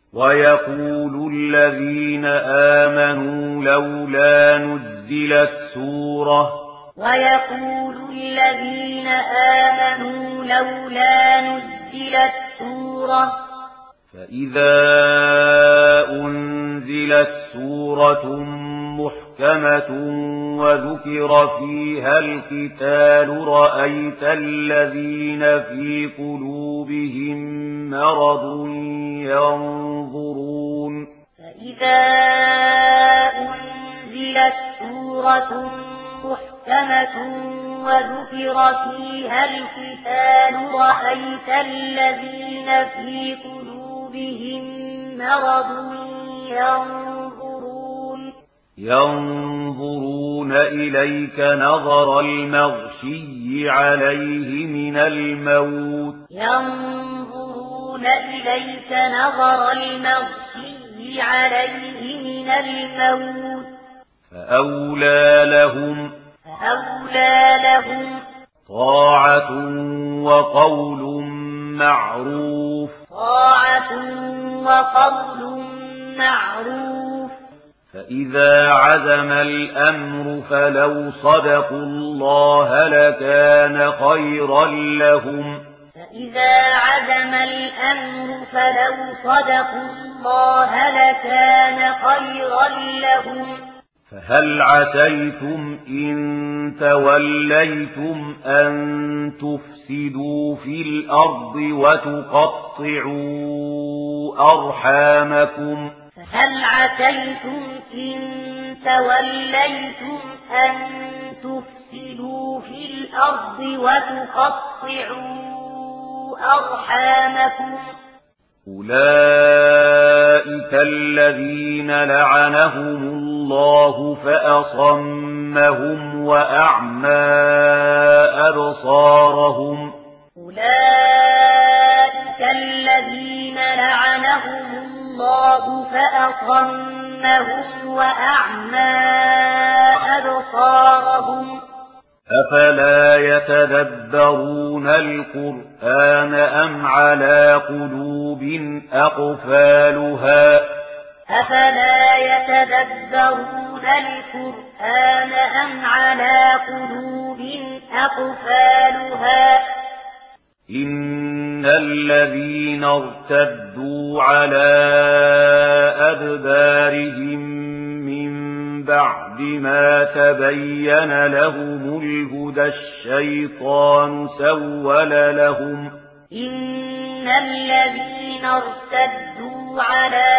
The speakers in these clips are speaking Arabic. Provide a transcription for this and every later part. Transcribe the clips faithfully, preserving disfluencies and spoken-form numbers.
ويقول الذين آمنوا لولا نزلت سورة ويقول الذين آمنوا لولا نزلت سورة فإذا أنزلت سورة محكمة وذكر فيها القتال رأيت الذين في قلوبهم مرض ينظرون فإذا أنزلت سورة محكمة وذكر فيها القتال رأيت الذين في قلوبهم مرض ينظرون ينظرون إليك نظر المغشي عليه من الموت ينظرون إليك نظر المغشي عليه من الموت فأولى لهم فأولى لهم طاعة وقول معروف طاعة وقول معروف فإذا عزم الأمر فلو صدقوا الله لكان خيرا لهم فإذا عزم الأمر فلو صدقوا الله لكان خيرا لهم فهل عسيتم إن توليتم أن تفسدوا في الأرض وتقطعوا أرحامكم فهل عسيتم إن توليتم أن تفسدوا في الأرض وتقطعوا أرحامكم أولئك الذين لعنهم الله فأصمهم وأعمى أبصارهم أولئك الذين لعنهم الله فأصمهم وأعمى أبصارهم أفلا يتدبرون القرآن أم على قلوب أقفالها أفلا يتدبرون القرآن أم على قلوب أقفالها إن الذين ارتدوا على أدبارهم من بعد ما تبين لهم الهدى الشيطان سول لهم إن الذين ارتدوا على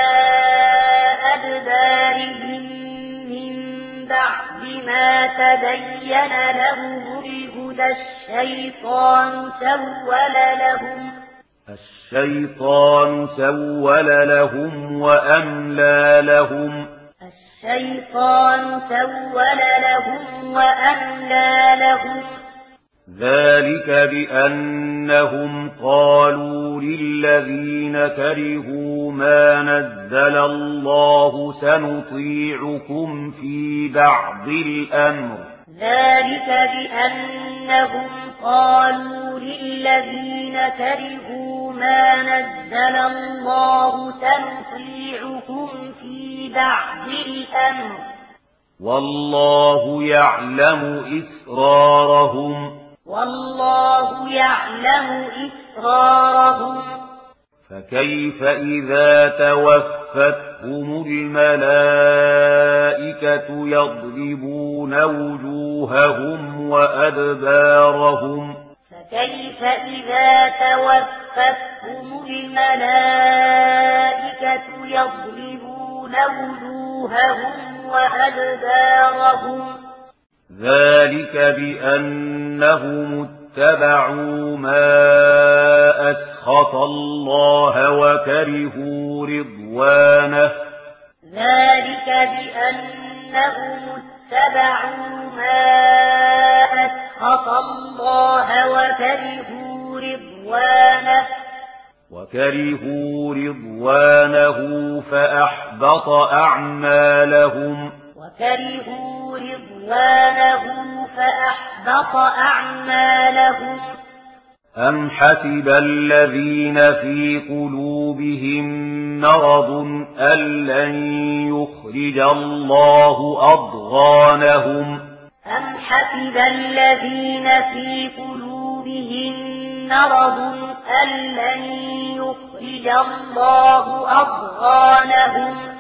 أدبارهم من بعد ما تبين لهم الهدى الشيطان سول لهم الشيطان سول لهم وأملى لهم الشيطان سول لهم وأملى لهم ذلك بأنهم قالوا للذين كرهوا ما نزل الله سنطيعكم في بعض الأمر ذلك بأنهم قالوا للذين كرهوا ما نزل الله سنطيعكم في بعض الأمر والله يعلم إسرارهم والله يعلم إسرارهم فكيف إذا توفتهم الملائكة يضربون وجوههم وأدبارهم فكيف إذا توفتهم الملائكة يضربون وجوههم وأدبارهم ذلك بأنهم اتبعوا ما أسخط الله وكرهوا رضوانه ذلك بأنهم اتبعوا ما أسخط الله وكرهوا رضوانه وكرهوا رضوانه فأحبط أعمالهم وكرهوا رضوانه فأحبط أعمالهم أم حسب الذين في قلوبهم مرض أن لن يخرج الله أضغانهم أم حسب الذين في قلوبهم مرض أن لن يخرج الله أضغانهم